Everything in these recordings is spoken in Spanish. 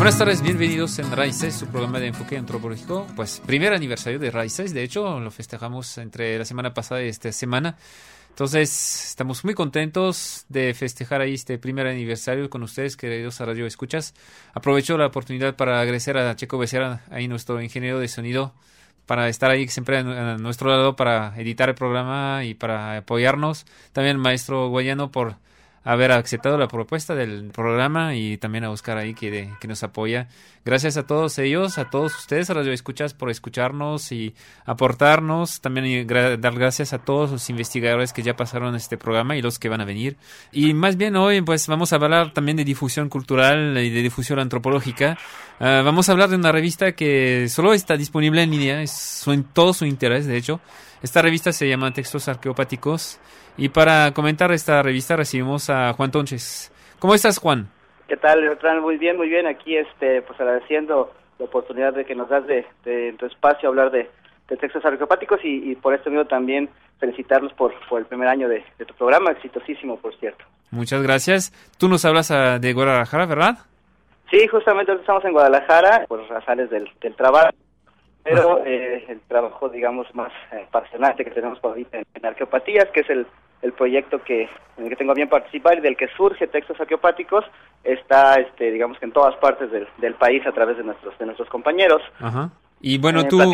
Buenas tardes, bienvenidos en Raíces, su programa de enfoque antropológico. Pues primer aniversario de Raíces, de hecho lo festejamos entre la semana pasada y esta semana. Entonces estamos muy contentos de festejar ahí este primer aniversario con ustedes, queridos a Radio Escuchas. Aprovecho la oportunidad para agradecer a Checo Becerra, ahí nuestro ingeniero de sonido, para estar ahí siempre a nuestro lado para editar el programa y para apoyarnos. También al maestro Guayano por haber aceptado la propuesta del programa y también a Oscar ahí que nos apoya. Gracias a todos ellos, a todos ustedes, a Radio Escuchas, por escucharnos y aportarnos. También dar gracias a todos los investigadores que ya pasaron este programa y los que van a venir. Y más bien hoy pues vamos a hablar también de difusión cultural y de difusión antropológica. Vamos a hablar de una revista que solo está disponible en línea, es en todo su interés, de hecho. Esta revista se llama Textos Arqueopáticos. Y para comentar esta revista recibimos a Juan Tonches. ¿Cómo estás, Juan? ¿Qué tal, Bertrand? Muy bien. Aquí pues agradeciendo la oportunidad de que nos das de tu espacio hablar de textos arqueopáticos y por este medio también felicitarlos por el primer año de tu programa, exitosísimo, por cierto. Muchas gracias. Tú nos hablas de Guadalajara, ¿verdad? Sí, justamente estamos en Guadalajara, por razones del trabajo. Pero el trabajo, digamos, más apasionante que tenemos por ahorita en Arqueopatías, que es el proyecto en el que tengo a bien participar y del que surge Textos Arqueopáticos, está, digamos, que en todas partes del país a través de nuestros compañeros. Ajá. Y bueno, tú,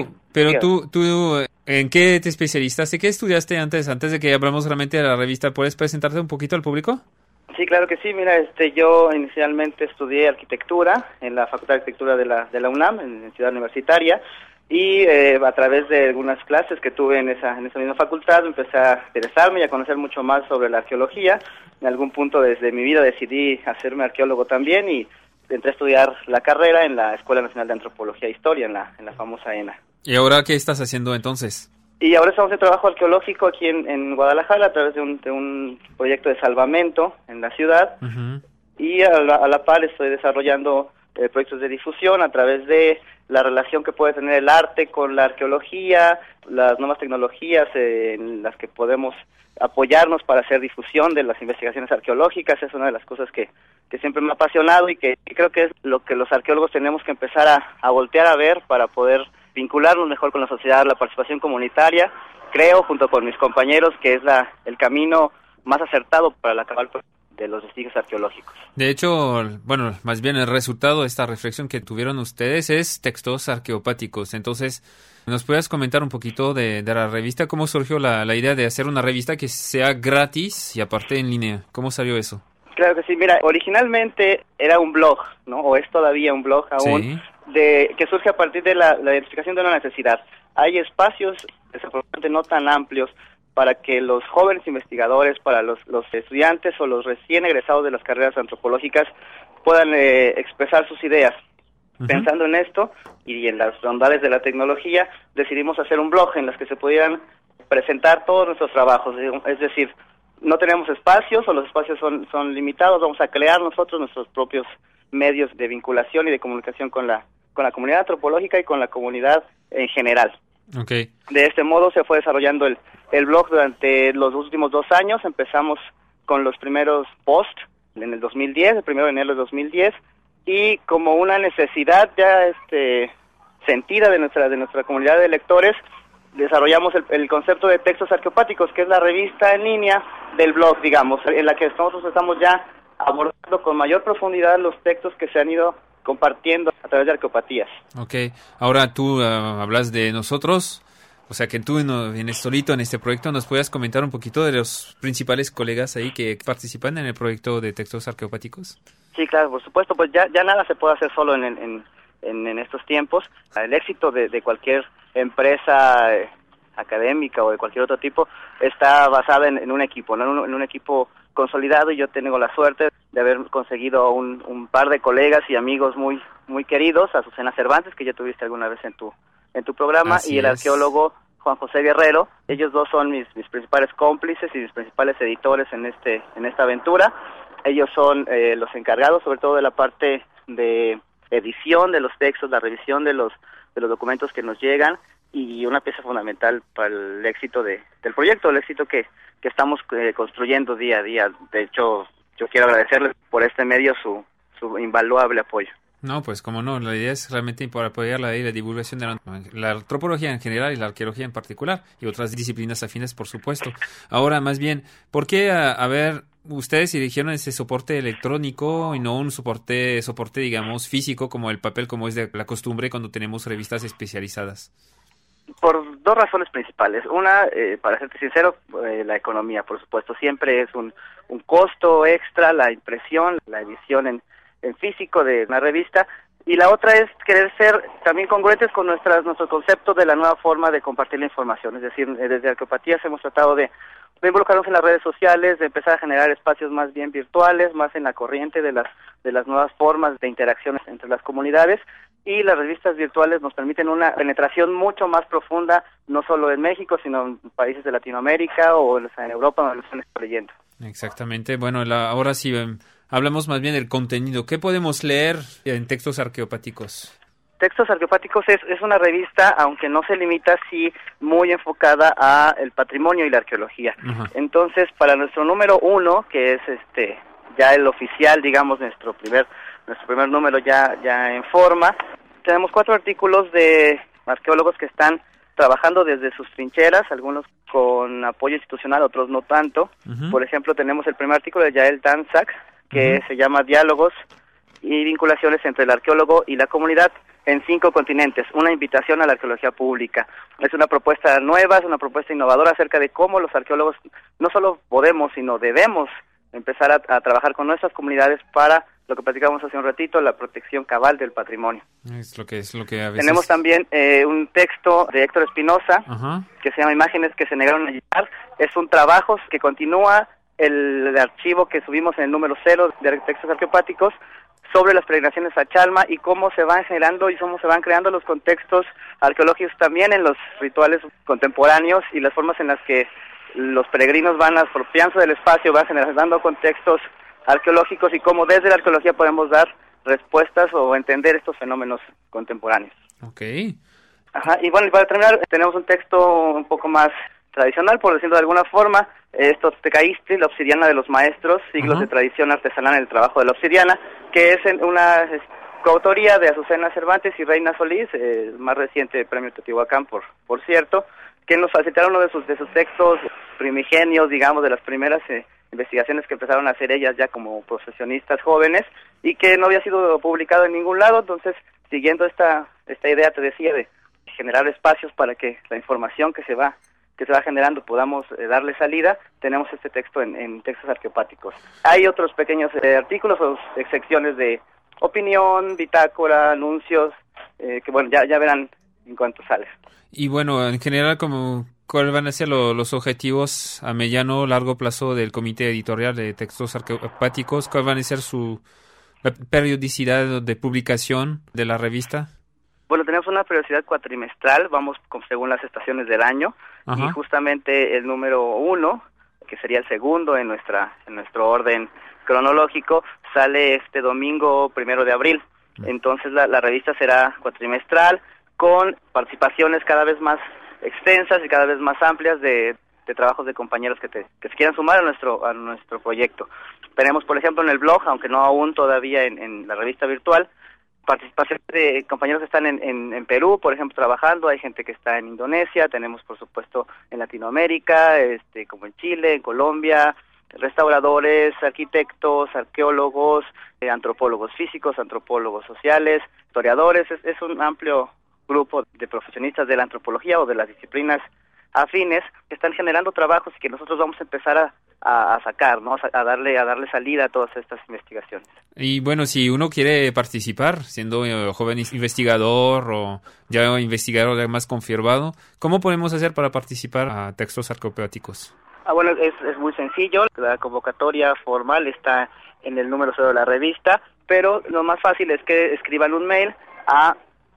¿en qué te especializaste? ¿Qué estudiaste antes de que hablamos realmente de la revista? ¿Puedes presentarte un poquito al público? Sí, claro que sí. Mira, yo inicialmente estudié arquitectura en la Facultad de Arquitectura de la UNAM, en Ciudad Universitaria. Y a través de algunas clases que tuve en esa misma facultad empecé a interesarme y a conocer mucho más sobre la arqueología. En algún punto desde mi vida decidí hacerme arqueólogo también y entré a estudiar la carrera en la Escuela Nacional de Antropología e Historia, en la famosa ENA. ¿Y ahora qué estás haciendo entonces? Y ahora estamos en trabajo arqueológico aquí en Guadalajara a través de un proyecto de salvamento en la ciudad. Uh-huh. Y a la par estoy desarrollando proyectos de difusión a través de la relación que puede tener el arte con la arqueología, las nuevas tecnologías en las que podemos apoyarnos para hacer difusión de las investigaciones arqueológicas. Es una de las cosas que siempre me ha apasionado y que creo que es lo que los arqueólogos tenemos que empezar a voltear a ver para poder vincularnos mejor con la sociedad, la participación comunitaria. Creo, junto con mis compañeros, que es el camino más acertado para la cabal de los vestigios arqueológicos. De hecho, bueno, más bien el resultado de esta reflexión que tuvieron ustedes es Textos Arqueopáticos. Entonces, ¿nos puedes comentar un poquito de la revista? ¿Cómo surgió la idea de hacer una revista que sea gratis y aparte en línea? ¿Cómo salió eso? Claro que sí. Mira, originalmente era un blog, ¿no? O es todavía un blog aún, sí, que surge a partir de la identificación de una necesidad. Hay espacios, desafortunadamente no tan amplios, para que los jóvenes investigadores, para los estudiantes o los recién egresados de las carreras antropológicas puedan expresar sus ideas. Uh-huh. Pensando en esto y en las bondades de la tecnología, decidimos hacer un blog en las que se pudieran presentar todos nuestros trabajos. Es decir, no tenemos espacios o los espacios son limitados, vamos a crear nosotros nuestros propios medios de vinculación y de comunicación con la comunidad antropológica y con la comunidad en general. Okay. De este modo se fue desarrollando el blog durante los últimos 2 años. Empezamos con los primeros posts en el 2010, el 1 de enero de 2010, y como una necesidad ya sentida de nuestra comunidad de lectores, desarrollamos el concepto de Textos Arqueopáticos, que es la revista en línea del blog, digamos, en la que nosotros estamos ya abordando con mayor profundidad los textos que se han ido compartiendo a través de Arqueopatías. Ok, ahora tú hablas de nosotros, o sea que tú vienes solito en este proyecto. ¿Nos puedes comentar un poquito de los principales colegas ahí que participan en el proyecto de Textos Arqueopáticos? Sí, claro, por supuesto, pues ya nada se puede hacer solo en estos tiempos. El éxito de cualquier empresa académica o de cualquier otro tipo está basada en un equipo, ¿no? En un equipo consolidado, y yo tengo la suerte de haber conseguido un par de colegas y amigos muy muy queridos, Azucena Cervantes, que ya tuviste alguna vez en tu programa, así y el arqueólogo Juan José Guerrero. Ellos dos son mis principales cómplices y mis principales editores en esta aventura. Ellos son los encargados sobre todo de la parte de edición de los textos, la revisión de los documentos que nos llegan, y una pieza fundamental para el éxito del proyecto, el éxito que estamos construyendo día a día. De hecho, yo quiero agradecerles por este medio su invaluable apoyo. No, pues como no, la idea es realmente para apoyar la divulgación de la antropología en general y la arqueología en particular, y otras disciplinas afines, por supuesto. Ahora, más bien, ¿por qué, ustedes eligieron ese soporte electrónico y no un soporte, digamos, físico, como el papel, como es de la costumbre cuando tenemos revistas especializadas? Por dos razones principales. Una, para serte sincero, la economía, por supuesto. Siempre es un costo extra la impresión, la edición en físico de una revista, y la otra es querer ser también congruentes con nuestro concepto de la nueva forma de compartir la información. Es decir, desde Arqueopatías hemos tratado de involucrarnos en las redes sociales, de empezar a generar espacios más bien virtuales, más en la corriente de las nuevas formas de interacciones entre las comunidades, y las revistas virtuales nos permiten una penetración mucho más profunda, no solo en México, sino en países de Latinoamérica o en Europa, donde lo están leyendo. Exactamente. Bueno, ahora sí hablamos más bien del contenido. ¿Qué podemos leer en Textos Arqueopáticos? Textos Arqueopáticos es una revista, aunque no se limita, sí muy enfocada a el patrimonio y la arqueología. Uh-huh. Entonces, para nuestro número 1, que es ya el oficial, digamos, nuestro primer número ya en forma, tenemos 4 artículos de arqueólogos que están trabajando desde sus trincheras, algunos con apoyo institucional, otros no tanto. Uh-huh. Por ejemplo, tenemos el primer artículo de Yael Danzak, que uh-huh. se llama Diálogos y vinculaciones entre el arqueólogo y la comunidad en 5 continentes, una invitación a la arqueología pública. Es una propuesta nueva, es una propuesta innovadora acerca de cómo los arqueólogos no solo podemos, sino debemos empezar a trabajar con nuestras comunidades para lo que platicamos hace un ratito, la protección cabal del patrimonio. Es lo que a veces... Tenemos también un texto de Héctor Espinosa, uh-huh. que se llama Imágenes que se negaron a llegar. Es un trabajo que continúa el archivo que subimos en el número 0 de Textos Arqueopáticos sobre las peregrinaciones a Chalma y cómo se van generando y cómo se van creando los contextos arqueológicos también en los rituales contemporáneos y las formas en las que los peregrinos van apropiándose del espacio, van generando contextos arqueológicos y cómo desde la arqueología podemos dar respuestas o entender estos fenómenos contemporáneos. Okay. Ajá, y bueno, y para terminar, tenemos un texto un poco más tradicional, por decirlo de alguna forma, Tecaistli, la obsidiana de los maestros, siglos uh-huh. de tradición artesanal en el trabajo de la obsidiana, que es una coautoría de Azucena Cervantes y Reina Solís, el más reciente premio Teotihuacán, por cierto, que nos facilitaron uno de sus textos primigenios, digamos, de las primeras investigaciones que empezaron a hacer ellas ya como profesionistas jóvenes, y que no había sido publicado en ningún lado. Entonces, siguiendo esta idea, te decía, de generar espacios para que la información que se va generando podamos darle salida, tenemos este texto en Textos Arqueopáticos. Hay otros pequeños artículos o secciones de opinión, bitácora, anuncios, que bueno, ya verán en cuanto sale. Y bueno, en general, ¿cuáles van a ser los objetivos a mediano o largo plazo del comité editorial de Textos Arqueopáticos? ¿Cuál van a ser la periodicidad de publicación de la revista? Bueno, tenemos una periodicidad cuatrimestral, vamos según las estaciones del año. Ajá. Y justamente el número 1, que sería el segundo en nuestro orden cronológico, sale este domingo 1 de abril. Entonces la revista será cuatrimestral, con participaciones cada vez más extensas y cada vez más amplias de trabajos de compañeros que se quieran sumar a nuestro proyecto. Tenemos, por ejemplo, en el blog, aunque no aún todavía en la revista virtual, participación de compañeros que están en Perú, por ejemplo, trabajando. Hay gente que está en Indonesia, tenemos, por supuesto, en Latinoamérica, como en Chile, en Colombia, restauradores, arquitectos, arqueólogos, antropólogos físicos, antropólogos sociales, historiadores. Es un amplio grupo de profesionistas de la antropología o de las disciplinas afines que están generando trabajos y que nosotros vamos a empezar a sacar, ¿no? A darle salida a todas estas investigaciones. Y bueno, si uno quiere participar, siendo joven investigador o ya investigador más confirmado, ¿cómo podemos hacer para participar a Textos Arqueopáticos? Bueno, es muy sencillo. La convocatoria formal está en el número 0 de la revista, pero lo más fácil es que escriban un mail a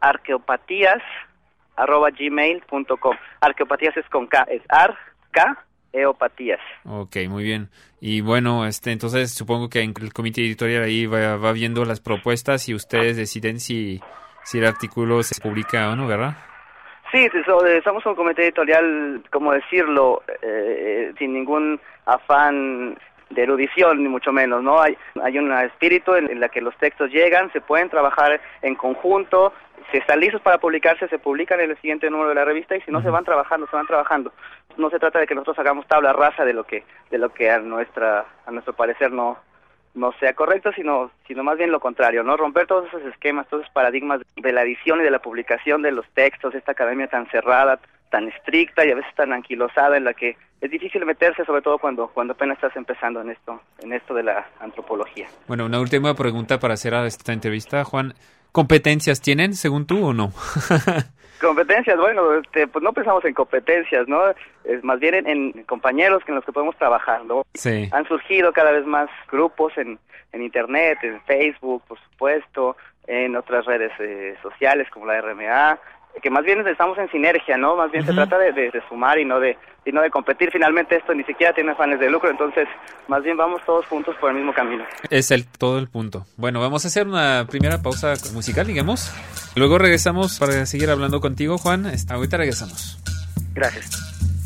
arqueopatías@gmail.com. Arqueopatías es con K, es eopatías. Ok, muy bien. Y bueno, entonces supongo que en el comité editorial ahí va viendo las propuestas y ustedes deciden si el artículo se publica o no, ¿verdad? Sí, somos un comité editorial, como decirlo, sin ningún afán erudición, ni mucho menos, ¿no? Hay un espíritu en la que los textos llegan, se pueden trabajar en conjunto, si están listos para publicarse, se publican en el siguiente número de la revista, y si no, se van trabajando. No se trata de que nosotros hagamos tabla rasa de lo que a nuestro parecer no sea correcto, sino más bien lo contrario, ¿no? Romper todos esos esquemas, todos esos paradigmas de la edición y de la publicación de los textos, esta academia tan cerrada, tan estricta y a veces tan anquilosada, en la que es difícil meterse, sobre todo cuando apenas estás empezando en esto de la antropología. Bueno, una última pregunta para cerrar esta entrevista, Juan. ¿Competencias tienen, según tú, o no? Competencias, bueno, pues no pensamos en competencias, ¿no? Es más bien en compañeros en los que podemos trabajar, ¿no? Sí. Han surgido cada vez más grupos en Internet, en Facebook, por supuesto, en otras redes sociales como la RMA, que más bien estamos en sinergia, ¿no? Más bien se trata de sumar y no de competir. Finalmente esto ni siquiera tiene afanes de lucro, entonces más bien vamos todos juntos por el mismo camino. Es todo el punto. Bueno, vamos a hacer una primera pausa musical, digamos. Luego regresamos para seguir hablando contigo, Juan. Ahorita regresamos. Gracias.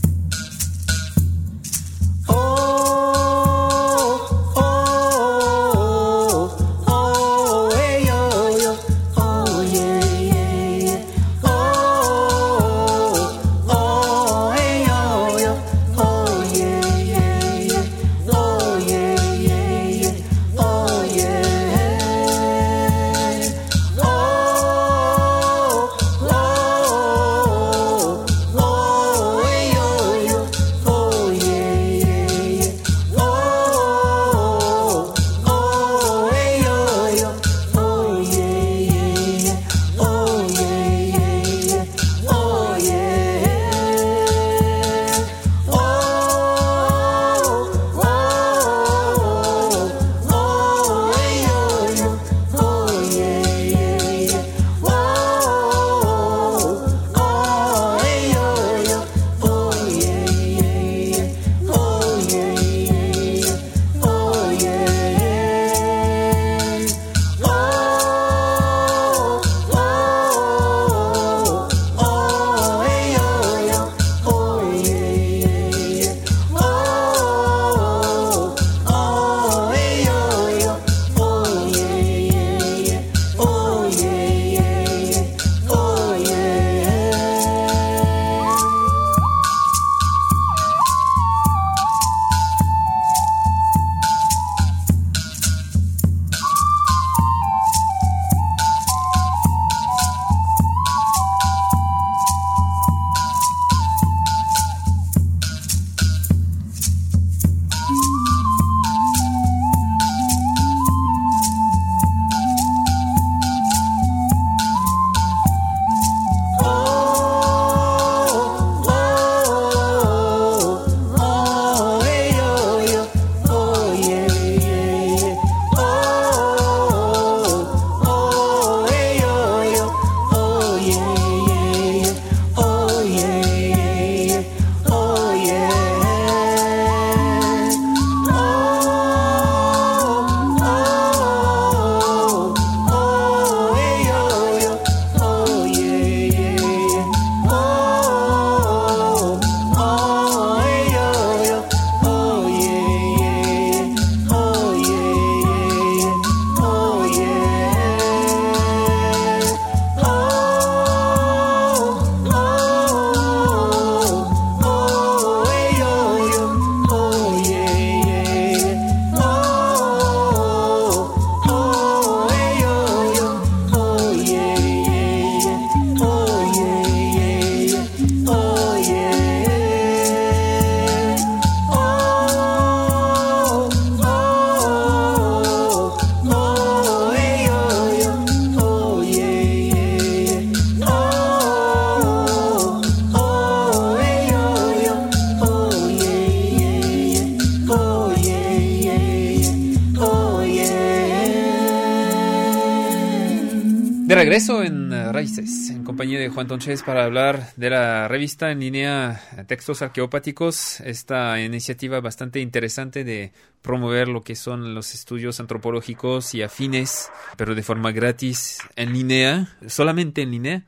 De regreso en Raíces, en compañía de Juan Tonchés para hablar de la revista en línea Textos Arqueopáticos, esta iniciativa bastante interesante de promover lo que son los estudios antropológicos y afines, pero de forma gratis en línea, solamente en línea.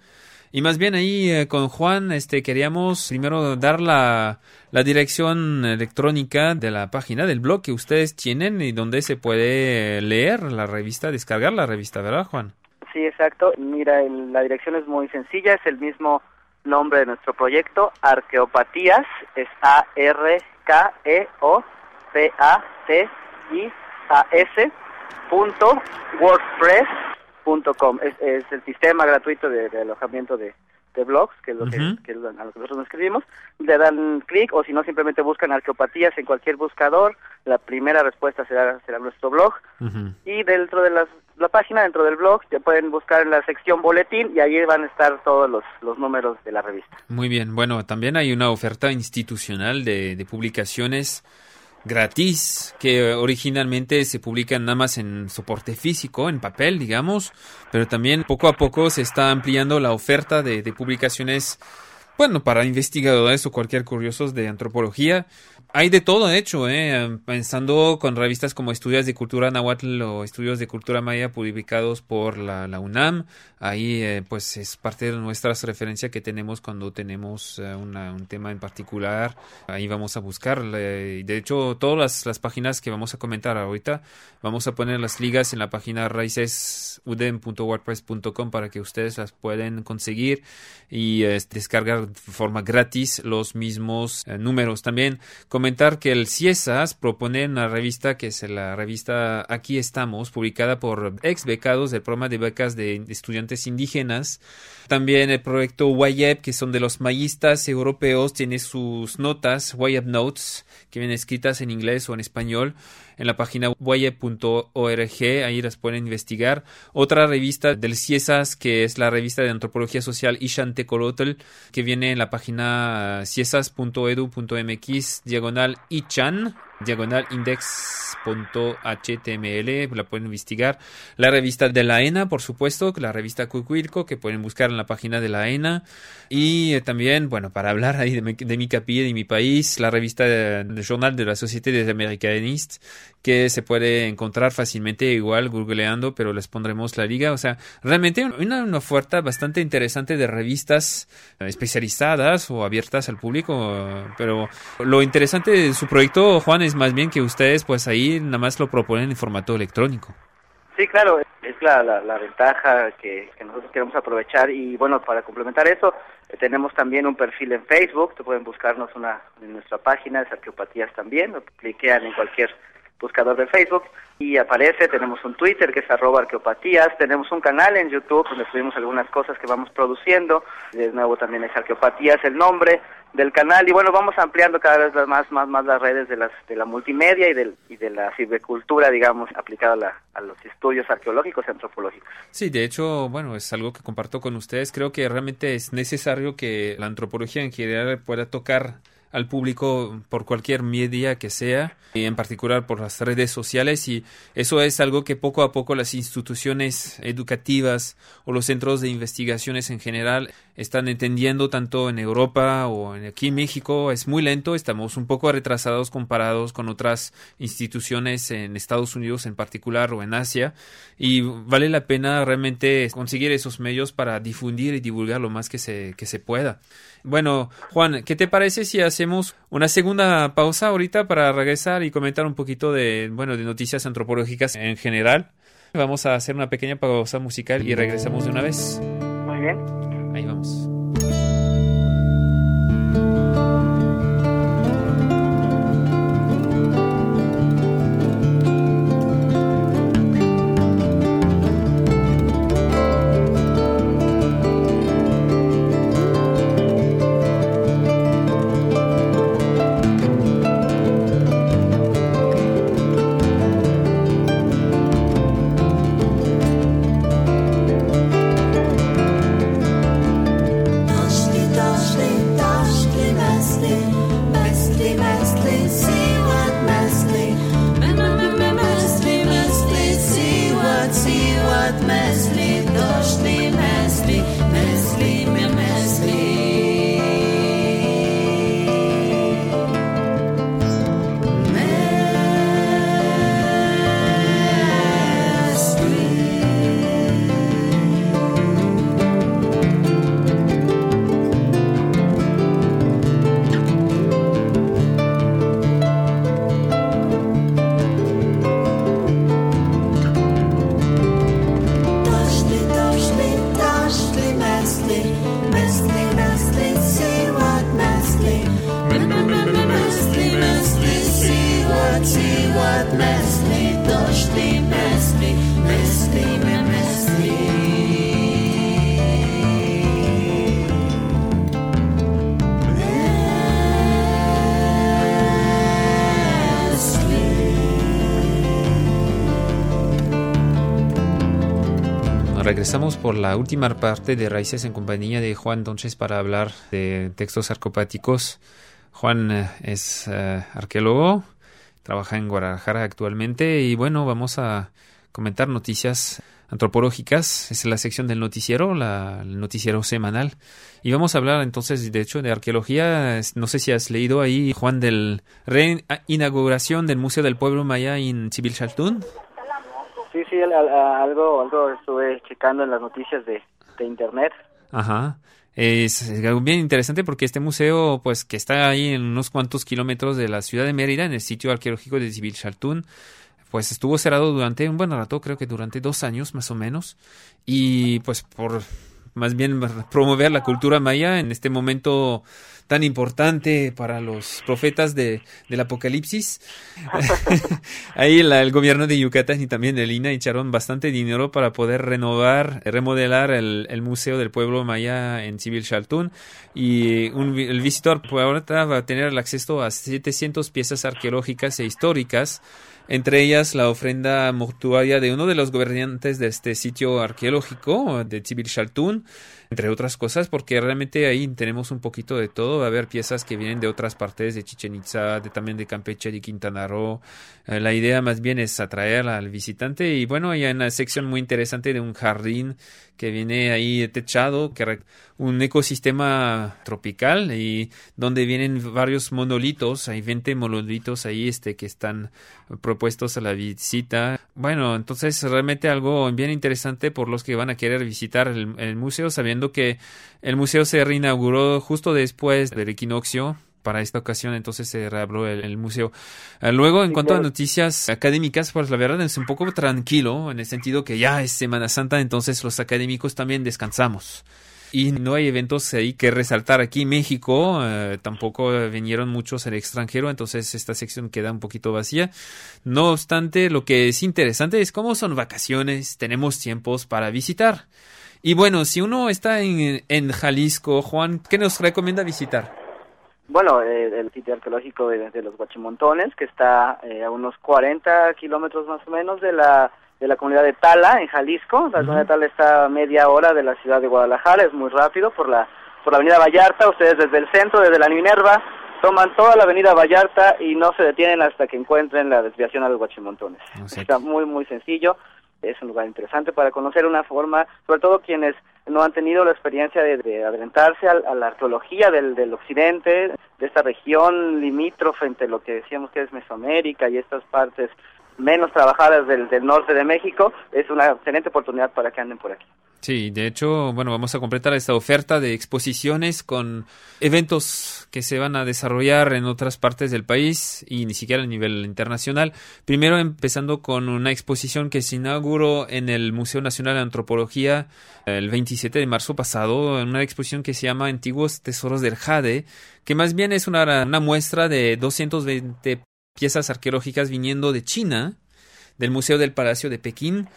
Y más bien ahí con Juan queríamos primero dar la dirección electrónica de la página del blog que ustedes tienen y donde se puede leer la revista, descargar la revista, ¿verdad, Juan? Sí, exacto. Mira, la dirección es muy sencilla, es el mismo nombre de nuestro proyecto, Arqueopatías, es arkeopatias.wordpress.com. Es el sistema gratuito de alojamiento de blogs, que es lo que a lo que nosotros nos escribimos. Le dan clic, o si no, simplemente buscan Arqueopatías en cualquier buscador. La primera respuesta será nuestro blog. Y dentro de la página, dentro del blog, ya pueden buscar en la sección boletín y ahí van a estar todos los números de la revista. Muy bien. Bueno, también hay una oferta institucional de publicaciones gratis, que originalmente se publican nada más en soporte físico, en papel, digamos, pero también poco a poco se está ampliando la oferta de publicaciones, bueno, para investigadores o cualquier curiosos de antropología. Hay de todo, de hecho, pensando con revistas como Estudios de Cultura Nahuatl o Estudios de Cultura Maya publicados por la UNAM. Ahí, pues, es parte de nuestras referencias que tenemos cuando tenemos un tema en particular. Ahí vamos a buscar. De hecho, todas las páginas que vamos a comentar ahorita, vamos a poner las ligas en la página raicesudem.wordpress.com para que ustedes las puedan conseguir y descargar de forma gratis los mismos números. También comentar que el CIESAS propone una revista que es la revista Aquí Estamos, publicada por ex becados del programa de becas de estudiantes indígenas. También el proyecto YEP, que son de los mayistas europeos, tiene sus notas, YEP Notes, que vienen escritas en inglés o en español, en la página yep.org, ahí las pueden investigar. Otra revista del CIESAS, que es la revista de antropología social Ixantecolotl, que viene en la página ciesas.edu.mx/ichan, /index.html, la pueden investigar. La revista de la ENA, por supuesto, la revista Cuicuilco, que pueden buscar en la página de la ENA. Y también, bueno, para hablar ahí de mi capilla, de mi país, la revista del Journal de la Société des Americanistes, que se puede encontrar fácilmente, igual googleando, pero les pondremos la liga. O sea, realmente una oferta bastante interesante de revistas especializadas o abiertas al público. Pero lo interesante de su proyecto, Juan, es más bien que ustedes pues ahí nada más lo proponen en formato electrónico. Sí, claro, es la ventaja que nosotros queremos aprovechar. Y bueno, para complementar eso, tenemos también un perfil en Facebook. Pueden buscarnos en nuestra página, es Arqueopatías también, lo cliquean en cualquier buscador de Facebook y aparece. Tenemos un Twitter que es @arqueopatías, tenemos un canal en YouTube donde subimos algunas cosas que vamos produciendo. De nuevo también es Arqueopatías el nombre del canal, y bueno, vamos ampliando cada vez más las redes de la multimedia y de la silvicultura, digamos, aplicada a los estudios arqueológicos y antropológicos. Sí, de hecho, bueno, es algo que comparto con ustedes. Creo que realmente es necesario que la antropología en general pueda tocar al público por cualquier media que sea, y en particular por las redes sociales, y eso es algo que poco a poco las instituciones educativas o los centros de investigaciones en general están entendiendo, tanto en Europa o aquí en México. Es muy lento, estamos un poco retrasados comparados con otras instituciones en Estados Unidos en particular o en Asia, y vale la pena realmente conseguir esos medios para difundir y divulgar lo más que se pueda. Bueno, Juan, ¿qué te parece si hacemos una segunda pausa ahorita para regresar y comentar un poquito de noticias antropológicas en general? Vamos a hacer una pequeña pausa musical y regresamos de una vez. Muy bien. Ahí vamos. Regresamos por la última parte de Raíces en compañía de Juan Donches para hablar de textos arcopáticos. Juan es arqueólogo, trabaja en Guadalajara actualmente y bueno, vamos a comentar noticias antropológicas. Es la sección del noticiero, el noticiero semanal. Y vamos a hablar entonces, de hecho, de arqueología. No sé si has leído ahí, Juan, del reinauguración del Museo del Pueblo Maya en Chivilchaltún. Sí, algo estuve checando en las noticias de internet. Ajá. Es algo bien interesante porque este museo, pues que está ahí en unos cuantos kilómetros de la ciudad de Mérida, en el sitio arqueológico de Chivilchaltún, pues estuvo cerrado durante un buen rato, creo que durante 2 años más o menos, y pues por más bien promover la cultura maya en este momento tan importante para los profetas del Apocalipsis. Ahí el gobierno de Yucatán y también el INAH echaron bastante dinero para poder remodelar el Museo del Pueblo Maya en Chivilchaltún, y el visitor ahora va a tener el acceso a 700 piezas arqueológicas e históricas, entre ellas la ofrenda mortuaria de uno de los gobernantes de este sitio arqueológico de Chivilchaltún, entre otras cosas, porque realmente ahí tenemos un poquito de todo. Va a haber piezas que vienen de otras partes, de Chichén Itzá, también de Campeche, de Quintana Roo. La idea más bien es atraer al visitante, y bueno, hay una sección muy interesante de un jardín que viene ahí techado, un ecosistema tropical, y donde vienen varios monolitos, hay 20 monolitos ahí que están propuestos a la visita. Bueno, entonces realmente algo bien interesante por los que van a querer visitar el museo, sabiendo que el museo se reinauguró justo después del equinoccio. Para esta ocasión, entonces se reabrió el museo. Luego, en cuanto a noticias académicas, pues la verdad es un poco tranquilo, en el sentido que ya es Semana Santa, entonces los académicos también descansamos. Y no hay eventos ahí que resaltar aquí en México, tampoco vinieron muchos al extranjero, entonces esta sección queda un poquito vacía. No obstante, lo que es interesante es cómo son vacaciones, tenemos tiempos para visitar. Y bueno, si uno está en Jalisco, Juan, ¿qué nos recomienda visitar? Bueno, el sitio arqueológico de los Guachimontones, que está a unos 40 kilómetros más o menos de la comunidad de Tala, en Jalisco. La comunidad de Tala está a media hora de la ciudad de Guadalajara, es muy rápido por la avenida Vallarta. Ustedes desde el centro, desde la Minerva, toman toda la avenida Vallarta y no se detienen hasta que encuentren la desviación a los Guachimontones. Está muy, muy sencillo. Es un lugar interesante para conocer una forma, sobre todo quienes no han tenido la experiencia de adentrarse a la arqueología del occidente, de esta región limítrofe entre lo que decíamos que es Mesoamérica y estas partes menos trabajadas del norte de México. Es una excelente oportunidad para que anden por aquí. Sí, de hecho, bueno, vamos a completar esta oferta de exposiciones con eventos que se van a desarrollar en otras partes del país y ni siquiera a nivel internacional. Primero empezando con una exposición que se inauguró en el Museo Nacional de Antropología el 27 de marzo pasado, una exposición que se llama Antiguos Tesoros del Jade, que más bien es una muestra de 220 piezas arqueológicas viniendo de China, del Museo del Palacio de Pekín,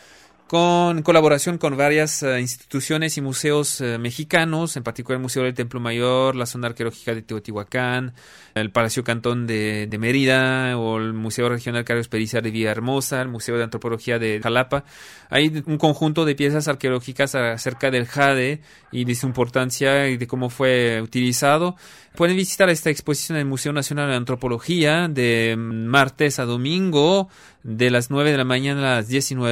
con colaboración con varias instituciones y museos mexicanos, en particular el Museo del Templo Mayor, la Zona Arqueológica de Teotihuacán, el Palacio Cantón de Mérida, o el Museo Regional Carlos Pellicer de Villahermosa, el Museo de Antropología de Jalapa. Hay un conjunto de piezas arqueológicas acerca del jade y de su importancia y de cómo fue utilizado. Pueden visitar esta exposición en el Museo Nacional de Antropología de martes a domingo, de las 9 de la mañana a las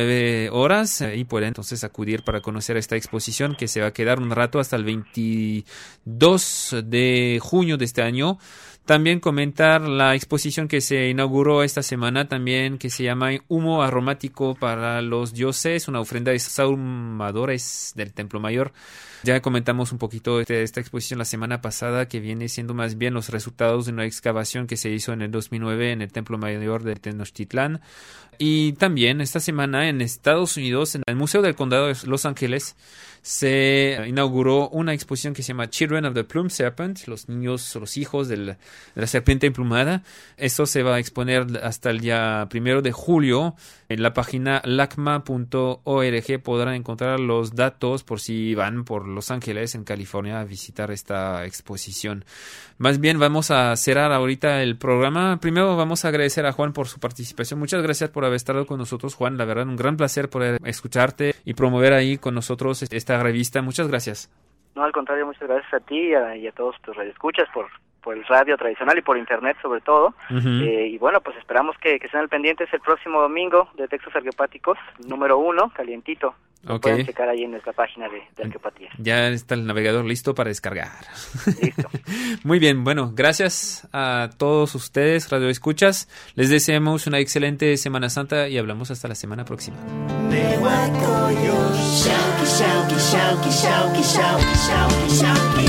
19 horas, y pueden entonces acudir para conocer esta exposición que se va a quedar un rato hasta el 22 de junio de este año. También comentar la exposición que se inauguró esta semana también, que se llama Humo Aromático para los Dioses, una ofrenda de sahumadores del Templo Mayor. Ya comentamos un poquito de esta exposición la semana pasada, que viene siendo más bien los resultados de una excavación que se hizo en el 2009 en el Templo Mayor de Tenochtitlán. Y también esta semana en Estados Unidos, en el Museo del Condado de Los Ángeles, se inauguró una exposición que se llama Children of the Plume Serpent, los hijos del de la serpiente emplumada. Esto se va a exponer hasta el día 1 de julio. En la página lacma.org podrán encontrar los datos por si van por Los Ángeles, en California, a visitar esta exposición. Más bien, vamos a cerrar ahorita el programa. Primero vamos a agradecer a Juan por su participación. Muchas gracias por haber estado con nosotros, Juan. La verdad, un gran placer poder escucharte y promover ahí con nosotros esta revista. Muchas gracias. No, al contrario, muchas gracias a ti y a todos tus radioescuchas por el radio tradicional y por internet sobre todo. Y bueno, pues esperamos que estén al pendiente el próximo domingo de Textos Arqueopáticos, número 1, calientito. Lo pueden checar ahí en nuestra página de Arqueopatía. Ya está el navegador listo para descargar. Listo. Muy bien, bueno, gracias a todos ustedes, radioescuchas. Les deseamos una excelente Semana Santa y hablamos hasta la semana próxima. Shauki, shauki, shauki, shauki, shauki, shauki, shauki.